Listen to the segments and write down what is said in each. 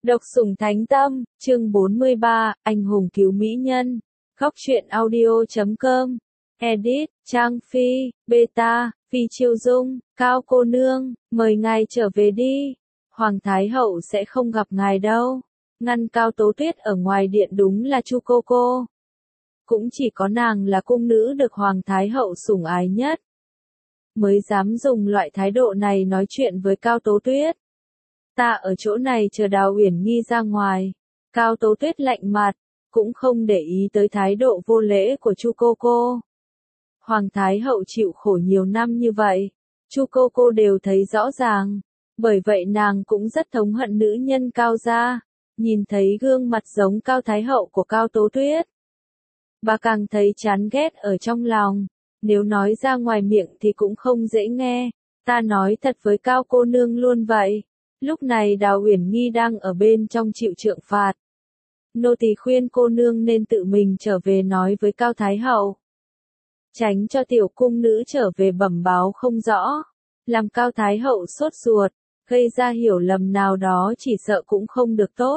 Độc sủng thánh tâm, chương 43, anh hùng cứu mỹ nhân. Góc truyện audio.com. Edit, Trang Phi, Beta, Phi Chiêu Dung, Cao cô nương, mời ngài trở về đi. Hoàng Thái Hậu sẽ không gặp ngài đâu. Ngăn Cao Tố Tuyết ở ngoài điện đúng là Chu cô. Cũng chỉ có nàng là cung nữ được Hoàng Thái Hậu sủng ái nhất, mới dám dùng loại thái độ này nói chuyện với Cao Tố Tuyết. Ta ở chỗ này chờ Đào Uyển Nghi ra ngoài. Cao Tố Tuyết lạnh mặt, cũng không để ý tới thái độ vô lễ của Chu cô. Hoàng Thái Hậu chịu khổ nhiều năm như vậy, Chu cô đều thấy rõ ràng, bởi vậy nàng cũng rất thống hận nữ nhân Cao gia. Nhìn thấy gương mặt giống Cao Thái Hậu của Cao Tố Tuyết, bà càng thấy chán ghét ở trong lòng, nếu nói ra ngoài miệng thì cũng không dễ nghe. Ta nói thật với Cao cô nương luôn vậy. Lúc này Đào Uyển Nghi đang ở bên trong chịu trượng phạt. Nô tỳ khuyên cô nương nên tự mình trở về nói với Cao Thái Hậu, tránh cho tiểu cung nữ trở về bẩm báo không rõ, làm Cao Thái Hậu sốt ruột, gây ra hiểu lầm nào đó chỉ sợ cũng không được tốt.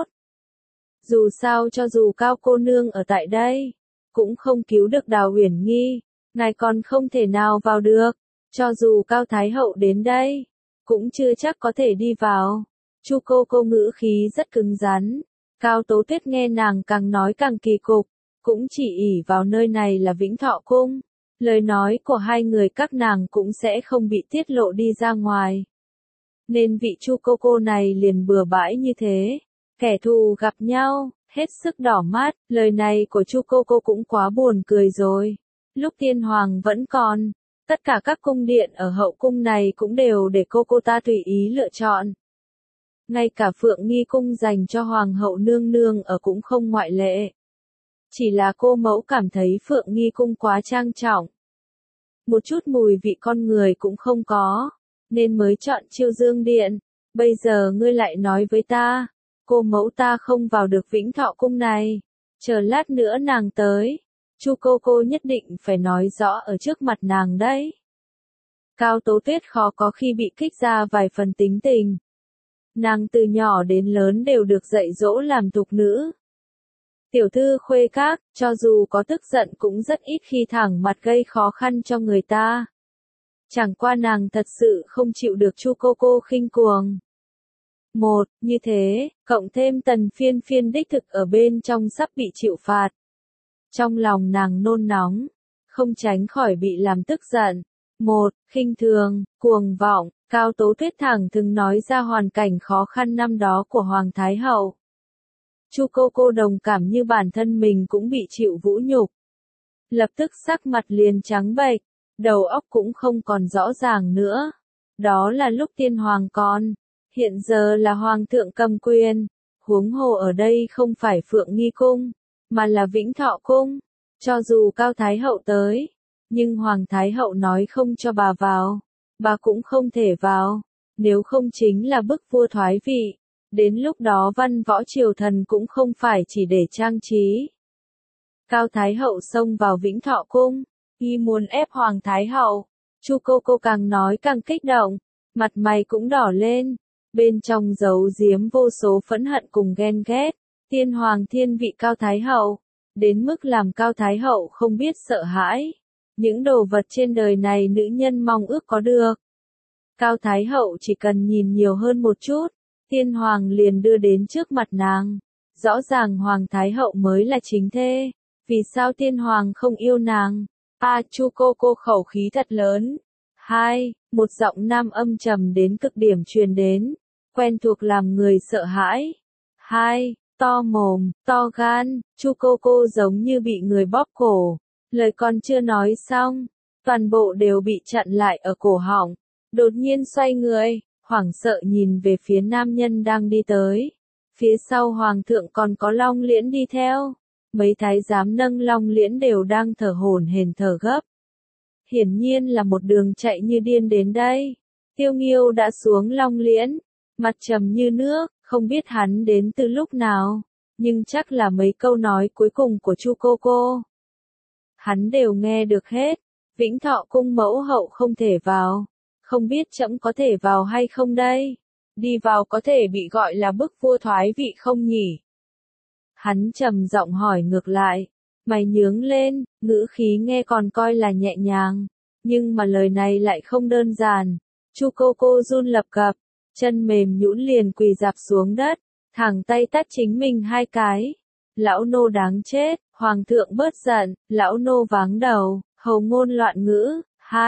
Dù sao cho dù Cao cô nương ở tại đây, cũng không cứu được Đào Uyển Nghi, ngài còn không thể nào vào được, cho dù Cao Thái Hậu đến đây, cũng chưa chắc có thể đi vào. Chu cô ngữ khí rất cứng rắn. Cao Tố Tuyết nghe nàng càng nói càng kỳ cục, cũng chỉ ỷ vào nơi này là Vĩnh Thọ Cung. Lời nói của hai người các nàng cũng sẽ không bị tiết lộ đi ra ngoài. Nên vị Chu cô này liền bừa bãi như thế. Kẻ thù gặp nhau, hết sức đỏ mắt. Lời này của Chu cô cũng quá buồn cười rồi. Lúc Tiên Hoàng vẫn còn, tất cả các cung điện ở hậu cung này cũng đều để cô ta tùy ý lựa chọn. Ngay cả Phượng Nghi cung dành cho Hoàng hậu nương nương ở cũng không ngoại lệ. Chỉ là cô mẫu cảm thấy Phượng Nghi cung quá trang trọng, một chút mùi vị con người cũng không có, nên mới chọn Chiêu Dương điện. Bây giờ ngươi lại nói với ta, cô mẫu ta không vào được Vĩnh Thọ cung này. Chờ lát nữa nàng tới, Chu cô nhất định phải nói rõ ở trước mặt nàng đấy. Cao Tố Tuyết khó có khi bị kích ra vài phần tính tình. Nàng từ nhỏ đến lớn đều được dạy dỗ làm thục nữ. Tiểu thư khuê các, cho dù có tức giận cũng rất ít khi thẳng mặt gây khó khăn cho người ta. Chẳng qua nàng thật sự không chịu được Chu cô khinh cuồng. Một, như thế, cộng thêm Tần Phiên đích thực ở bên trong sắp bị chịu phạt. Trong lòng nàng nôn nóng, không tránh khỏi bị làm tức giận. Một, khinh thường, cuồng vọng. Cao Tố Tuyết thẳng thừng nói ra hoàn cảnh khó khăn năm đó của Hoàng Thái Hậu. Chu cô đồng cảm như bản thân mình cũng bị chịu vũ nhục. Lập tức sắc mặt liền trắng bệch, đầu óc cũng không còn rõ ràng nữa. Đó là lúc Tiên Hoàng còn, hiện giờ là Hoàng thượng cầm quyền. Huống hồ ở đây không phải Phượng Nghi cung, mà là Vĩnh Thọ cung. Cho dù Cao Thái Hậu tới, nhưng Hoàng Thái Hậu nói không cho bà vào, bà cũng không thể vào, nếu không chính là bức vua thoái vị. Đến lúc đó văn võ triều thần cũng không phải chỉ để trang trí. Cao Thái Hậu xông vào Vĩnh Thọ cung, y muốn ép Hoàng Thái Hậu. Chu cô càng nói càng kích động, mặt mày cũng đỏ lên, bên trong giấu giếm vô số phẫn hận cùng ghen ghét. Tiên Hoàng thiên vị Cao Thái Hậu, đến mức làm Cao Thái Hậu không biết sợ hãi. Những đồ vật trên đời này nữ nhân mong ước có được. Cao Thái Hậu chỉ cần nhìn nhiều hơn một chút, Tiên Hoàng liền đưa đến trước mặt nàng. Rõ ràng Hoàng Thái Hậu mới là chính thê, vì sao Tiên Hoàng không yêu nàng? Chu cô khẩu khí thật lớn. Hai, một giọng nam âm trầm đến cực điểm truyền đến, quen thuộc làm người sợ hãi. Hai, to mồm, to gan. Chu cô giống như bị người bóp cổ. Lời còn chưa nói xong, toàn bộ đều bị chặn lại ở cổ họng. Đột nhiên xoay người, hoảng sợ nhìn về phía nam nhân đang đi tới. Phía sau Hoàng thượng còn có Long Liễn đi theo. Mấy thái giám nâng Long Liễn đều đang thở hổn hển thở gấp. Hiển nhiên là một đường chạy như điên đến đây. Tiêu Nghiêu đã xuống Long Liễn, mặt trầm như nước, không biết hắn đến từ lúc nào, nhưng chắc là mấy câu nói cuối cùng của Chu cô. Hắn đều nghe được hết. Vĩnh Thọ cung mẫu hậu không thể vào, không biết trẫm có thể vào hay không đây? đi vào có thể bị gọi là bức vua thoái vị không nhỉ? Hắn trầm giọng hỏi ngược lại, mày nhướng lên, ngữ khí nghe còn coi là nhẹ nhàng, nhưng mà lời này lại không đơn giản. Chu cô run lập cập, chân mềm nhũn liền quỳ rạp xuống đất, thẳng tay tát chính mình 2 cái. Lão nô đáng chết, hoàng thượng bớt giận, lão nô váng đầu, hầu ngôn loạn ngữ,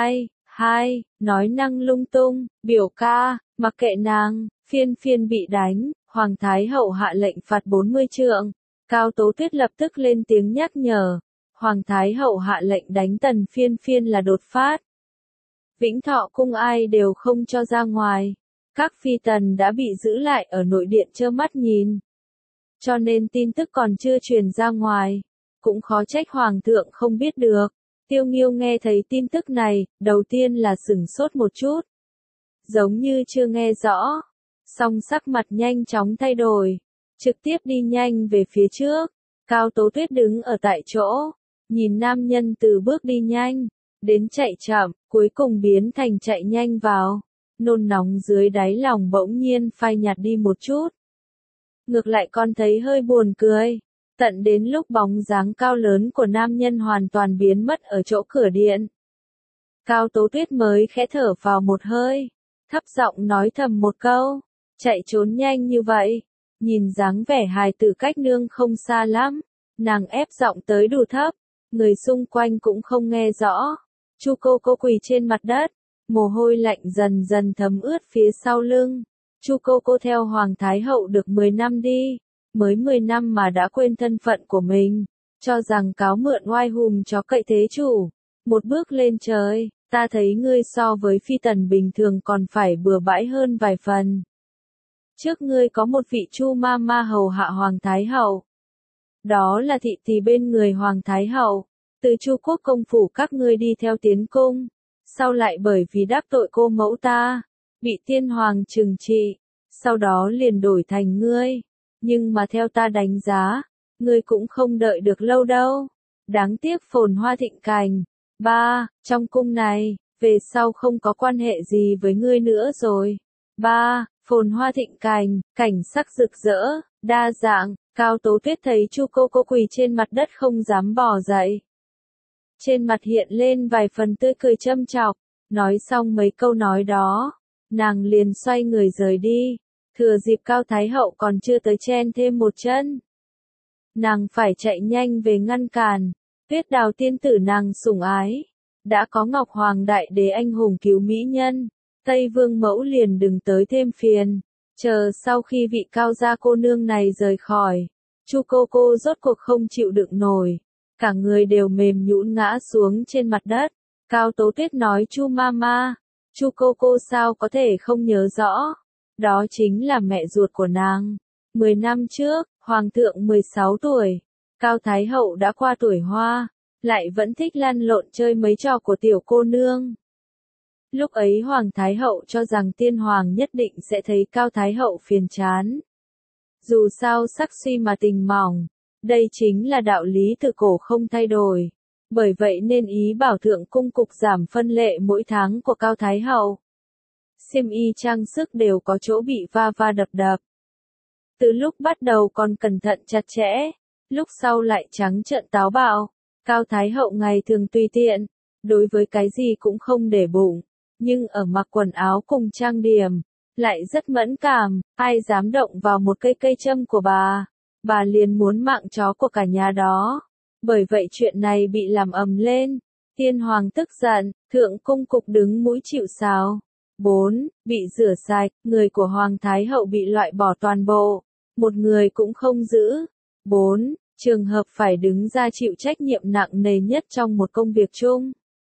hai, nói năng lung tung, biểu ca, mặc kệ nàng, phiên bị đánh, hoàng thái hậu hạ lệnh phạt 40 trượng. Cao Tố Tuyết lập tức lên tiếng nhắc nhở, hoàng thái hậu hạ lệnh đánh tần phiên là đột phát. Vĩnh Thọ cung ai đều không cho ra ngoài, các phi tần đã bị giữ lại ở nội điện trơ mắt nhìn. Cho nên tin tức còn chưa truyền ra ngoài, cũng khó trách hoàng thượng không biết được. Tiêu Nghiêu nghe thấy tin tức này, đầu tiên là sửng sốt một chút. Giống như chưa nghe rõ, song sắc mặt nhanh chóng thay đổi, trực tiếp đi nhanh về phía trước. Cao Tố Tuyết đứng ở tại chỗ, nhìn nam nhân từ bước đi nhanh, đến chạy chậm, cuối cùng biến thành chạy nhanh vào. Nôn nóng dưới đáy lòng bỗng nhiên phai nhạt đi một chút. Ngược lại con thấy hơi buồn cười. Tận đến lúc bóng dáng cao lớn của nam nhân hoàn toàn biến mất ở chỗ cửa điện. Cao Tố Tuyết mới khẽ thở vào một hơi, thấp giọng nói thầm một câu, chạy trốn nhanh như vậy, nhìn dáng vẻ hài tử cách nương không xa lắm, nàng ép giọng tới đủ thấp, người xung quanh cũng không nghe rõ. Chu cô quỳ trên mặt đất, mồ hôi lạnh dần dần thấm ướt phía sau lưng. Chu cô theo Hoàng Thái Hậu được 10 năm đi. Mới 10 năm mà đã quên thân phận của mình, cho rằng cáo mượn oai hùng chó cậy thế chủ. Một bước lên trời, ta thấy ngươi so với phi tần bình thường còn phải bừa bãi hơn vài phần. Trước ngươi có một vị Chu ma hầu hạ Hoàng Thái Hậu. Đó là thị tỳ bên người Hoàng Thái Hậu, từ Chu quốc công phủ các ngươi đi theo tiến cung, sau lại bởi vì đắc tội cô mẫu ta, bị tiên hoàng trừng trị, sau đó liền đổi thành ngươi. Nhưng mà theo ta đánh giá, ngươi cũng không đợi được lâu đâu. Đáng tiếc phồn hoa thịnh cành. Trong cung này, về sau không có quan hệ gì với ngươi nữa rồi. Phồn hoa thịnh cành, cảnh sắc rực rỡ, đa dạng. Cao Tố Tuyết thấy Chu cô quỳ trên mặt đất không dám bò dậy. Trên mặt hiện lên vài phần tươi cười châm chọc, nói xong mấy câu nói đó, nàng liền xoay người rời đi. Thừa dịp Cao Thái Hậu còn chưa tới chen thêm một chân, nàng phải chạy nhanh về ngăn cản. Tuyết Đào tiên tử nàng sủng ái, đã có Ngọc Hoàng đại đế anh hùng cứu mỹ nhân, Tây Vương mẫu liền đừng tới thêm phiền. Chờ sau khi vị Cao gia cô nương này rời khỏi, Chu cô rốt cuộc không chịu đựng nổi, cả người đều mềm nhũn ngã xuống trên mặt đất. Cao Tố Tuyết nói Chu mama, Chu cô sao có thể không nhớ rõ? Đó chính là mẹ ruột của nàng. 10 năm trước, Hoàng thượng 16 tuổi, Cao Thái Hậu đã qua tuổi hoa, lại vẫn thích lăn lộn chơi mấy trò của tiểu cô nương. Lúc ấy Hoàng Thái Hậu cho rằng tiên hoàng nhất định sẽ thấy Cao Thái Hậu phiền chán. Dù sao sắc suy mà tình mỏng, đây chính là đạo lý từ cổ không thay đổi. Bởi vậy nên ý bảo thượng cung cục giảm phân lệ mỗi tháng của Cao Thái Hậu. Xiêm y trang sức đều có chỗ bị va đập. Từ lúc bắt đầu còn cẩn thận chặt chẽ, lúc sau lại trắng trợn táo bạo. Cao Thái Hậu ngày thường tùy tiện, đối với cái gì cũng không để bụng, nhưng ở mặc quần áo cùng trang điểm, lại rất mẫn cảm, ai dám động vào một cây châm của bà liền muốn mạng chó của cả nhà đó. Bởi vậy chuyện này bị làm ầm lên, tiên hoàng tức giận, thượng cung cục đứng mũi chịu sào. 4. Bị rửa sạch, người của Hoàng Thái Hậu bị loại bỏ toàn bộ, một người cũng không giữ. 4. Trường hợp phải đứng ra chịu trách nhiệm nặng nề nhất trong một công việc chung.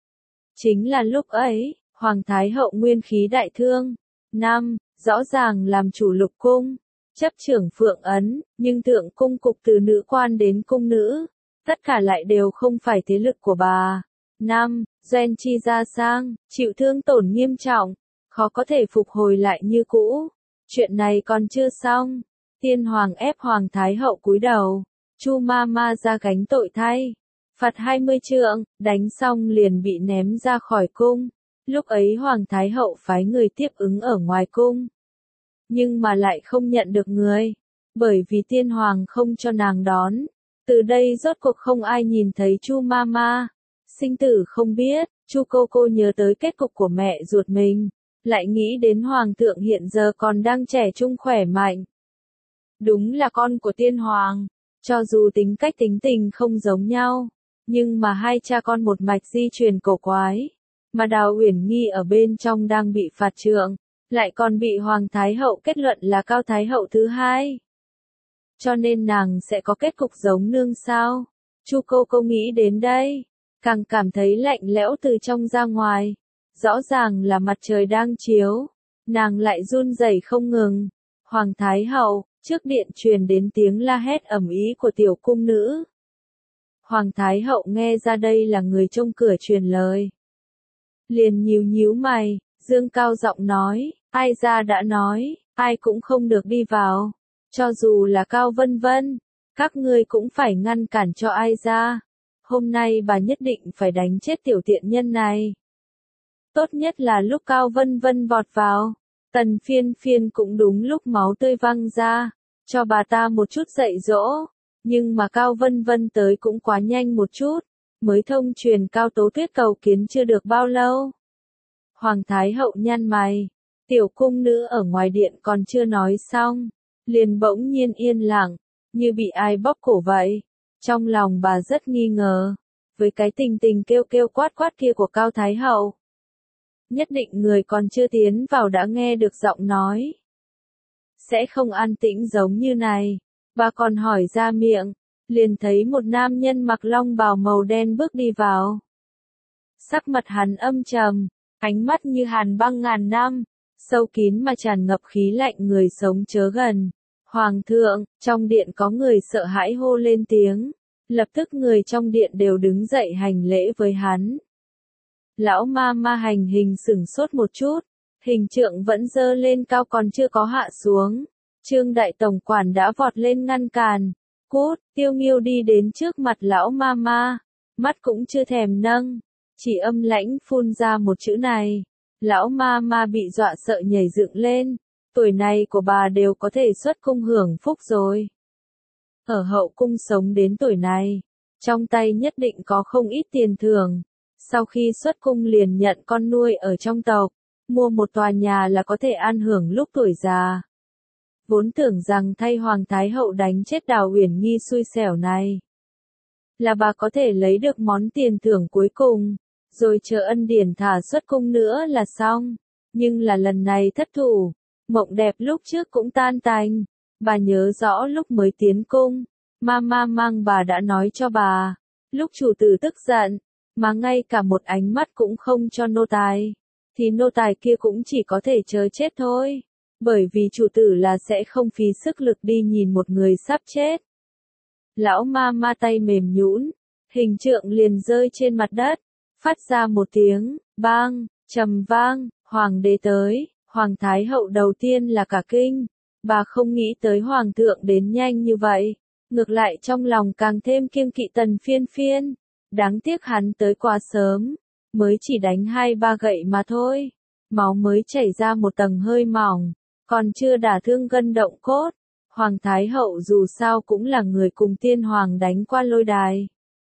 Chính là lúc ấy, Hoàng Thái Hậu nguyên khí đại thương. 5. Rõ ràng làm chủ lục cung, chấp trưởng phượng ấn, nhưng thượng cung cục từ nữ quan đến cung nữ, tất cả lại đều không phải thế lực của bà. 5. Doen chi ra sang, chịu thương tổn nghiêm trọng, khó có thể phục hồi lại như cũ. Chuyện này còn chưa xong. Tiên hoàng ép Hoàng Thái Hậu cúi đầu, Chu ma ra gánh tội thay, phạt 20 trượng, đánh xong liền bị ném ra khỏi cung. Lúc ấy Hoàng Thái Hậu phái người tiếp ứng ở ngoài cung. nhưng mà lại không nhận được người, bởi vì tiên hoàng không cho nàng đón. Từ đây rốt cuộc không ai nhìn thấy Chu Mama. Sinh tử không biết, Chu cô nhớ tới kết cục của mẹ ruột mình, lại nghĩ đến hoàng thượng hiện giờ còn đang trẻ trung khỏe mạnh. Đúng là con của tiên hoàng, cho dù tính cách tính tình không giống nhau, nhưng mà hai cha con một mạch di truyền cổ quái, mà Đào Uyển Nghi ở bên trong đang bị phạt trượng, lại còn bị Hoàng Thái Hậu kết luận là Cao Thái Hậu thứ hai. Cho nên nàng sẽ có kết cục giống nương sao? Chu cô nghĩ đến đây, càng cảm thấy lạnh lẽo từ trong ra ngoài. Rõ ràng là mặt trời đang chiếu, nàng lại run rẩy không ngừng. Hoàng Thái Hậu, trước điện truyền đến tiếng la hét ầm ĩ của tiểu cung nữ. Hoàng Thái Hậu nghe ra đây là người trông cửa truyền lời. Liền nhíu mày, dương cao giọng nói, ai ra đã nói, ai cũng không được đi vào. Cho dù là Cao Vân Vân, các ngươi cũng phải ngăn cản cho ai ra. Hôm nay bà nhất định phải đánh chết tiểu tiện nhân này. Tốt nhất là lúc Cao Vân Vân vọt vào, Tần Phiên Phiên cũng đúng lúc máu tươi văng ra, cho bà ta một chút dạy dỗ. Nhưng mà Cao Vân Vân tới cũng quá nhanh một chút, mới thông truyền Cao Tố Tuyết cầu kiến chưa được bao lâu. Hoàng Thái Hậu nhăn mày, tiểu cung nữ ở ngoài điện còn chưa nói xong, liền bỗng nhiên yên lặng, như bị ai bóp cổ vậy. Trong lòng bà rất nghi ngờ, với cái tình kêu quát kia của Cao Thái Hậu. Nhất định người còn chưa tiến vào đã nghe được giọng nói. Sẽ không an tĩnh giống như này. Bà còn hỏi ra miệng, liền thấy một nam nhân mặc long bào màu đen bước đi vào. Sắc mặt hắn âm trầm, ánh mắt như hàn băng ngàn năm, sâu kín mà tràn ngập khí lạnh người sống chớ gần. Hoàng thượng, trong điện có người sợ hãi hô lên tiếng, lập tức người trong điện đều đứng dậy hành lễ với hắn. Lão ma hành hình sửng sốt một chút, hình trượng vẫn dơ lên cao còn chưa có hạ xuống. Trương đại tổng quản đã vọt lên ngăn cản. Cút, Tiêu Nghiêu đi đến trước mặt lão ma, mắt cũng chưa thèm nâng, chỉ âm lãnh phun ra một chữ này. Lão ma bị dọa sợ nhảy dựng lên, tuổi này của bà đều có thể xuất cung hưởng phúc rồi. Ở hậu cung sống đến tuổi này, trong tay nhất định có không ít tiền thưởng, sau khi xuất cung liền nhận con nuôi ở trong tộc, mua một tòa nhà là có thể an hưởng lúc tuổi già. Vốn tưởng rằng thay Hoàng Thái Hậu đánh chết Đào Uyển Nghi xui xẻo này, là bà có thể lấy được món tiền thưởng cuối cùng, rồi chờ ân điển thả xuất cung nữa là xong. Nhưng là lần này thất thủ, mộng đẹp lúc trước cũng tan tành. Bà nhớ rõ lúc mới tiến cung, Mama mang bà đã nói cho bà, lúc chủ tử tức giận, mà ngay cả một ánh mắt cũng không cho nô tài, thì nô tài kia cũng chỉ có thể chờ chết thôi. Bởi vì chủ tử là sẽ không phí sức lực đi nhìn một người sắp chết. Lão ma tay mềm nhũn, hình trượng liền rơi trên mặt đất, phát ra một tiếng, bang, trầm vang, hoàng đế tới. Hoàng Thái Hậu đầu tiên là cả kinh, bà không nghĩ tới Hoàng thượng đến nhanh như vậy, ngược lại trong lòng càng thêm kiêng kỵ Tần Phiên Phiên. Đáng tiếc hắn tới quá sớm, mới chỉ đánh 2-3 gậy mà thôi, máu mới chảy ra một tầng hơi mỏng, còn chưa đả thương gân động cốt. Hoàng Thái Hậu dù sao cũng là người cùng tiên hoàng đánh qua lôi đài.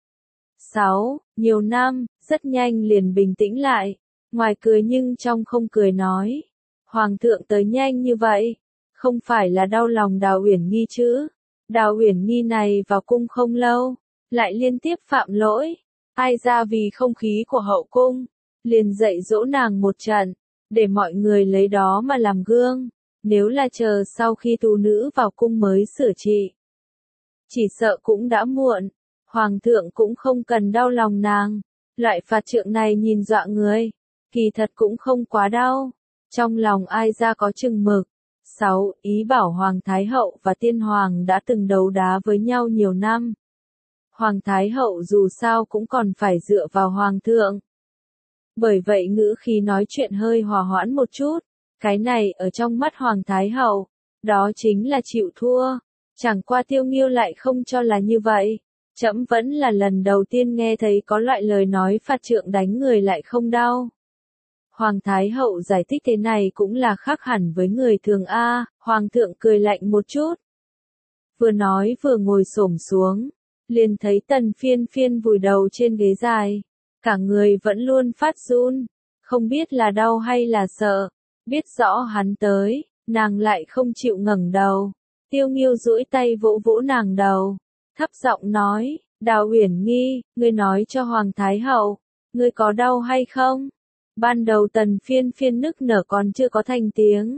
6. Nhiều năm, rất nhanh liền bình tĩnh lại, ngoài cười nhưng trong không cười nói. Hoàng thượng tới nhanh như vậy, không phải là đau lòng Đào Uyển Nghi chứ? Đào Uyển Nghi này vào cung không lâu, lại liên tiếp phạm lỗi, ai ra vì không khí của hậu cung, liền dạy dỗ nàng một trận, để mọi người lấy đó mà làm gương. Nếu là chờ sau khi tú nữ vào cung mới sửa trị, chỉ sợ cũng đã muộn. Hoàng thượng cũng không cần đau lòng nàng. Loại phạt trượng này nhìn dọa người, kỳ thật cũng không quá đau. Trong lòng ai ra có chừng mực. 6. Ý bảo Hoàng Thái Hậu và Tiên Hoàng đã từng đấu đá với nhau nhiều năm. Hoàng Thái Hậu dù sao cũng còn phải dựa vào Hoàng thượng. Bởi vậy ngữ khí nói chuyện hơi hòa hoãn một chút. Cái này ở trong mắt Hoàng Thái Hậu, đó chính là chịu thua. Chẳng qua Tiêu Nghiêu lại không cho là như vậy. Trẫm vẫn là lần đầu tiên nghe thấy có loại lời nói phạt trượng đánh người lại không đau. Hoàng Thái Hậu giải thích thế này cũng là khác hẳn với người thường a. Hoàng thượng cười lạnh một chút. Vừa nói vừa ngồi xổm xuống, liền thấy Tần Phiên Phiên vùi đầu trên ghế dài, cả người vẫn luôn phát run, không biết là đau hay là sợ, biết rõ hắn tới, nàng lại không chịu ngẩng đầu. Tiêu Nghiêu duỗi tay vỗ vỗ nàng đầu, thấp giọng nói, Đào Uyển Nghi, ngươi nói cho Hoàng Thái Hậu, ngươi có đau hay không? Ban đầu Tần Phiên Phiên nức nở còn chưa có thành tiếng,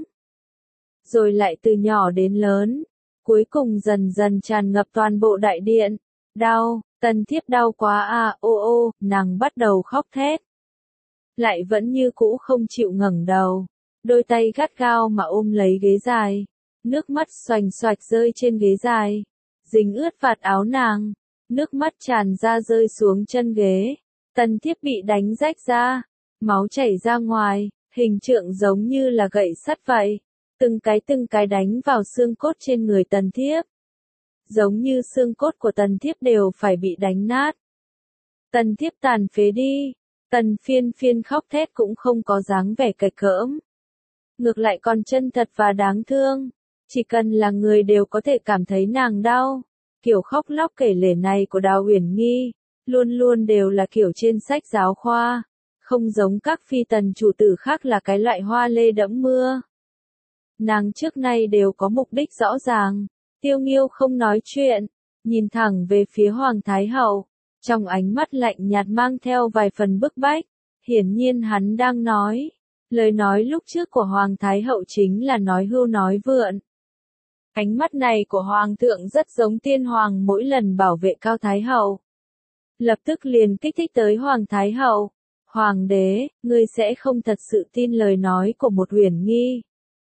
rồi lại từ nhỏ đến lớn, cuối cùng dần dần tràn ngập toàn bộ đại điện. Đau, Tần thiếp đau quá à, ô ô, nàng bắt đầu khóc thét. Lại vẫn như cũ không chịu ngẩng đầu, đôi tay gắt gao mà ôm lấy ghế dài, nước mắt xoành xoạch rơi trên ghế dài, dính ướt vạt áo nàng, nước mắt tràn ra rơi xuống chân ghế. Tần thiếp bị đánh rách ra, máu chảy ra ngoài, hình trượng giống như là gậy sắt vậy, từng cái đánh vào xương cốt trên người Tần thiếp. Giống như xương cốt của Tần thiếp đều phải bị đánh nát. Tần thiếp tàn phế đi. Tần Phiên Phiên khóc thét cũng không có dáng vẻ cạch cỡm. Ngược lại còn chân thật và đáng thương. Chỉ cần là người đều có thể cảm thấy nàng đau. Kiểu khóc lóc kể lể này của Đào Uyển Nghi, luôn luôn đều là kiểu trên sách giáo khoa. Không giống các phi tần chủ tử khác là cái loại hoa lê đẫm mưa. Nàng trước nay đều có mục đích rõ ràng. Tiêu Nghiêu không nói chuyện, nhìn thẳng về phía Hoàng Thái Hậu, trong ánh mắt lạnh nhạt mang theo vài phần bức bách. Hiển nhiên hắn đang nói, lời nói lúc trước của Hoàng Thái Hậu chính là nói hưu nói vượn. Ánh mắt này của Hoàng thượng rất giống Tiên Hoàng mỗi lần bảo vệ Cao Thái Hậu. Lập tức liền kích thích tới Hoàng Thái Hậu. Hoàng đế, ngươi sẽ không thật sự tin lời nói của một Uyển Nghi.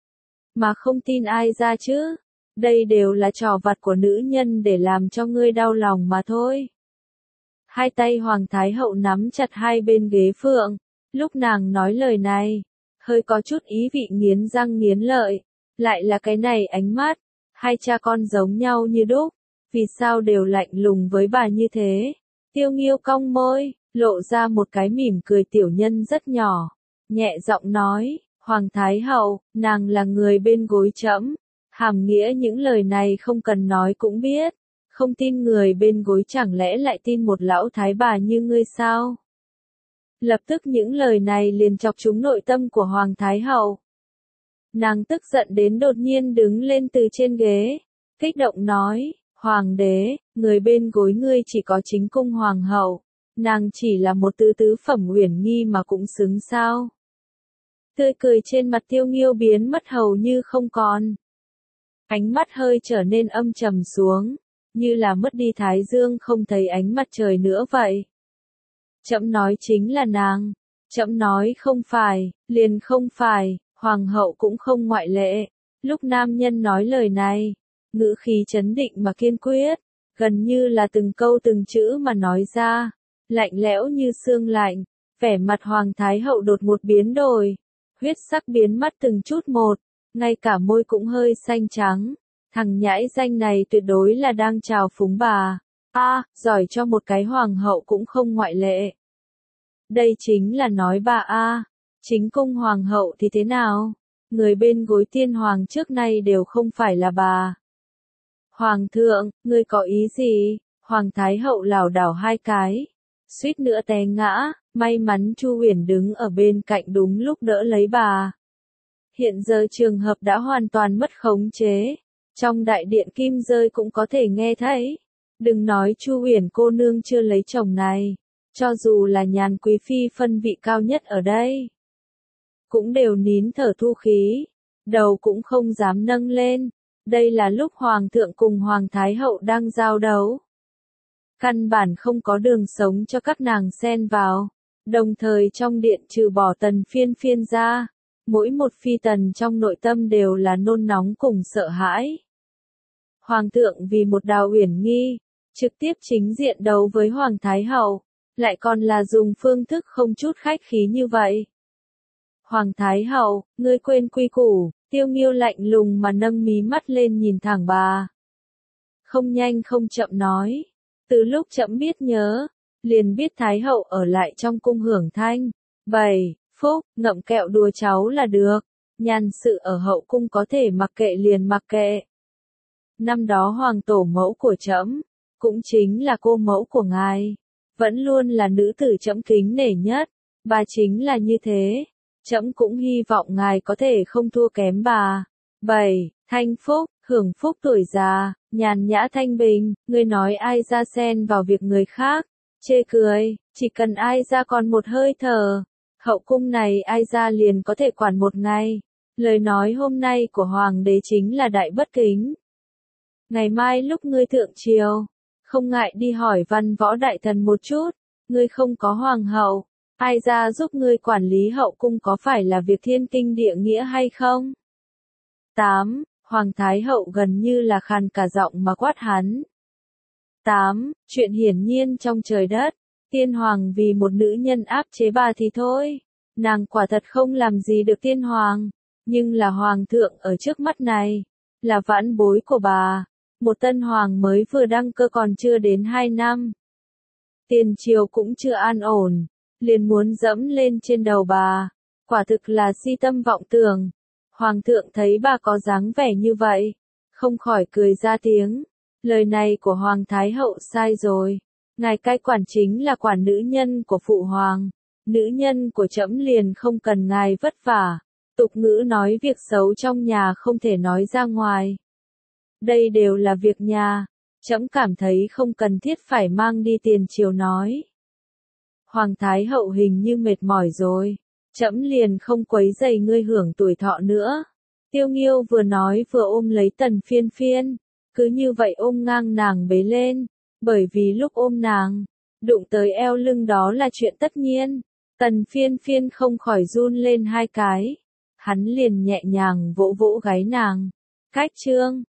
Mà không tin ai ra chứ? Đây đều là trò vặt của nữ nhân để làm cho ngươi đau lòng mà thôi. Hai tay Hoàng Thái Hậu nắm chặt hai bên ghế phượng, lúc nàng nói lời này, hơi có chút ý vị nghiến răng nghiến lợi, lại là cái này ánh mắt, hai cha con giống nhau như đúc, vì sao đều lạnh lùng với bà như thế? Tiêu Nghiêu cong môi, lộ ra một cái mỉm cười tiểu nhân rất nhỏ, nhẹ giọng nói, Hoàng Thái Hậu, nàng là người bên gối trẫm. Hàm nghĩa những lời này không cần nói cũng biết, không tin người bên gối chẳng lẽ lại tin một lão thái bà như ngươi sao? Lập tức những lời này liền chọc trúng nội tâm của Hoàng Thái Hậu. Nàng tức giận đến đột nhiên đứng lên từ trên ghế, kích động nói, Hoàng đế, người bên gối ngươi chỉ có chính cung Hoàng hậu, nàng chỉ là một tứ phẩm Uyển Nghi mà cũng xứng sao? Tươi cười trên mặt Tiêu Nghiêu biến mất hầu như không còn. Ánh mắt hơi trở nên âm trầm xuống, như là mất đi thái dương không thấy ánh mặt trời nữa vậy. Trẫm nói chính là nàng, trẫm nói không phải, liền không phải, Hoàng hậu cũng không ngoại lệ. Lúc nam nhân nói lời này, ngữ khí trấn định mà kiên quyết, gần như là từng câu từng chữ mà nói ra, lạnh lẽo như xương lạnh, vẻ mặt Hoàng Thái Hậu đột ngột biến đổi, huyết sắc biến mất từng chút một. Ngay cả môi cũng hơi xanh trắng, thằng nhãi danh này tuyệt đối là đang trào phúng bà. Giỏi cho một cái hoàng hậu cũng không ngoại lệ. Đây chính là nói bà chính cung hoàng hậu thì thế nào? Người bên gối tiên hoàng trước nay đều không phải là bà. Hoàng thượng, ngươi có ý gì? Hoàng Thái Hậu lảo đảo hai cái, suýt nữa té ngã, may mắn Chu Huyền đứng ở bên cạnh đúng lúc đỡ lấy bà. Hiện giờ trường hợp đã hoàn toàn mất khống chế. Trong đại điện kim rơi cũng có thể nghe thấy. Đừng nói Chu Uyển cô nương chưa lấy chồng này, cho dù là Nhàn quý phi phân vị cao nhất ở đây, cũng đều nín thở thu khí, đầu cũng không dám nâng lên. Đây là lúc Hoàng thượng cùng Hoàng Thái Hậu đang giao đấu. Căn bản không có đường sống cho các nàng xen vào. Đồng thời trong điện trừ bỏ Tần Phiên Phiên ra, mỗi một phi tần trong nội tâm đều là nôn nóng cùng sợ hãi. Hoàng thượng vì một Đào Uyển Nghi, trực tiếp chính diện đấu với Hoàng Thái Hậu, lại còn là dùng phương thức không chút khách khí như vậy. Hoàng Thái Hậu, ngươi quên quy củ, Tiêu Nghiêu lạnh lùng mà nâng mí mắt lên nhìn thẳng bà. Không nhanh không chậm nói, từ lúc trẫm biết nhớ, liền biết Thái Hậu ở lại trong cung hưởng thanh, bày, phúc, ngậm kẹo đùa cháu là được. Nhàn sự ở hậu cung có thể mặc kệ liền mặc kệ. Năm đó hoàng tổ mẫu của trẫm, cũng chính là cô mẫu của ngài, vẫn luôn là nữ tử trẫm kính nể nhất. Bà chính là như thế. Trẫm cũng hy vọng ngài có thể không thua kém bà. 7. Thanh phúc, hưởng phúc tuổi già, nhàn nhã thanh bình, ngươi nói ai ra xen vào việc người khác. Chê cười, chỉ cần ai ra còn một hơi thở, hậu cung này ai ra liền có thể quản một ngày. Lời nói hôm nay của hoàng đế chính là đại bất kính. Ngày mai lúc ngươi thượng triều, không ngại đi hỏi văn võ đại thần một chút, ngươi không có hoàng hậu, ai ra giúp ngươi quản lý hậu cung có phải là việc thiên kinh địa nghĩa hay không? 8. Hoàng Thái Hậu gần như là khàn cả giọng mà quát hắn. 8. Chuyện hiển nhiên trong trời đất, tiên hoàng vì một nữ nhân áp chế bà thì thôi. Nàng quả thật không làm gì được tiên hoàng, nhưng là hoàng thượng ở trước mắt này, là vãn bối của bà. Một tân hoàng mới vừa đăng cơ còn chưa đến 2 năm. Tiền triều cũng chưa an ổn, liền muốn dẫm lên trên đầu bà. Quả thực là si tâm vọng tưởng. Hoàng thượng thấy bà có dáng vẻ như vậy, không khỏi cười ra tiếng. Lời này của Hoàng Thái Hậu sai rồi. Ngài cai quản chính là quản nữ nhân của phụ hoàng. Nữ nhân của trẫm liền không cần ngài vất vả. Tục ngữ nói việc xấu trong nhà không thể nói ra ngoài. Đây đều là việc nhà. Trẫm cảm thấy không cần thiết phải mang đi tiền triều nói. Hoàng Thái Hậu hình như mệt mỏi rồi. Trẫm liền không quấy rầy ngươi hưởng tuổi thọ nữa. Tiêu Nghiêu vừa nói vừa ôm lấy Tần Phiên Phiên. Cứ như vậy ôm ngang nàng bế lên. Bởi vì lúc ôm nàng, đụng tới eo lưng đó là chuyện tất nhiên. Tần Phiên Phiên không khỏi run lên 2 cái. Hắn liền nhẹ nhàng vỗ vỗ gáy nàng. Cách chương